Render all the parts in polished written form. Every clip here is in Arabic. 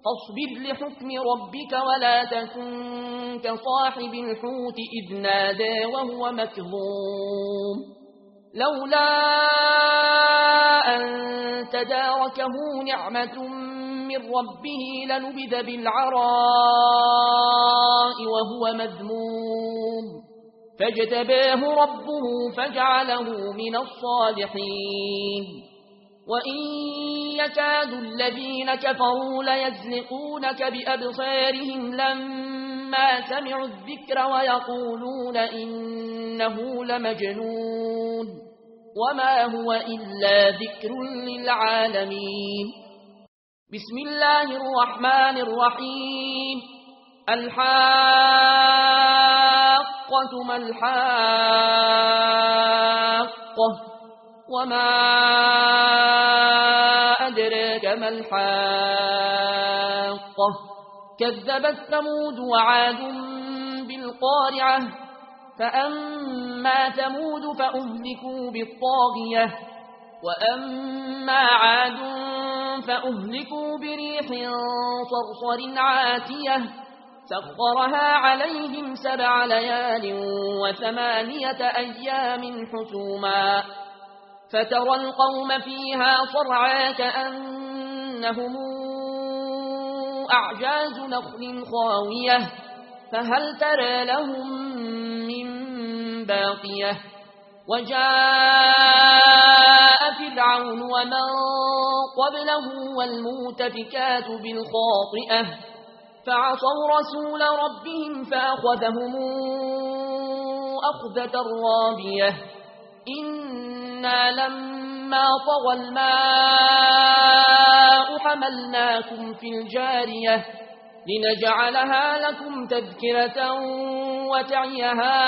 فاصبر لحكم ربك ولا تكن كصاحب الحوت إذ نادى وهو مكظوم لولا أن تداركه نعمة من ربه لنبذ بالعراء وهو مذموم فاجتباه ربه فجعله من الصالحين وإن يكاد الذين كفروا ليزلقونك بأبصارهم لما سمعوا الذكر ويقولون إنه لمجنون وما هو إلا ذكر للعالمين بسم الله الرحمن الرحيم الحاقة ما الحاقة وما أدراك ما الحاقة كذبت ثمود وعاد بالقارعة فأما ثمود فأهلكوا بالطاغية وأما عاد فأهلكوا بريح صرصر عاتية سخرها عليهم 7 ليال و8 أيام حسوما فترى القوم فيها صرعا كأنهم أعجاز نخل خاوية فهل ترى لهم من باقية وجاء فرعون ومن قبله والمؤتفكات بالخاطئة فعصوا رسول ربهم فأخذهم أخذة رابية إنا لما طغى الماء حملناكم في الجارية لنجعلها لكم تذكرة وتعيها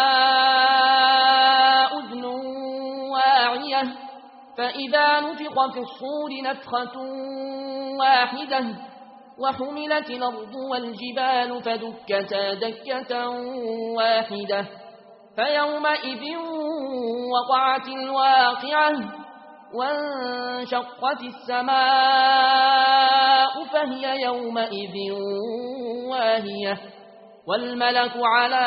أذن واعية فإذا نفخ في الصور نفخة واحدة وحملت الأرض والجبال فدكتا دكة واحدة فيومئذ وقعت الواقعة وانشقت السماء فهي يومئذ واهية والملك على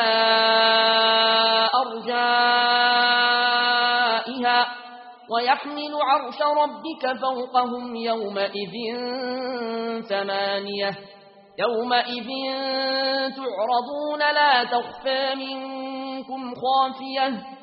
أرجائها ويحمل عرش ربك فوقهم يومئذ 8 يومئذ تعرضون لا تخفى منكم خافية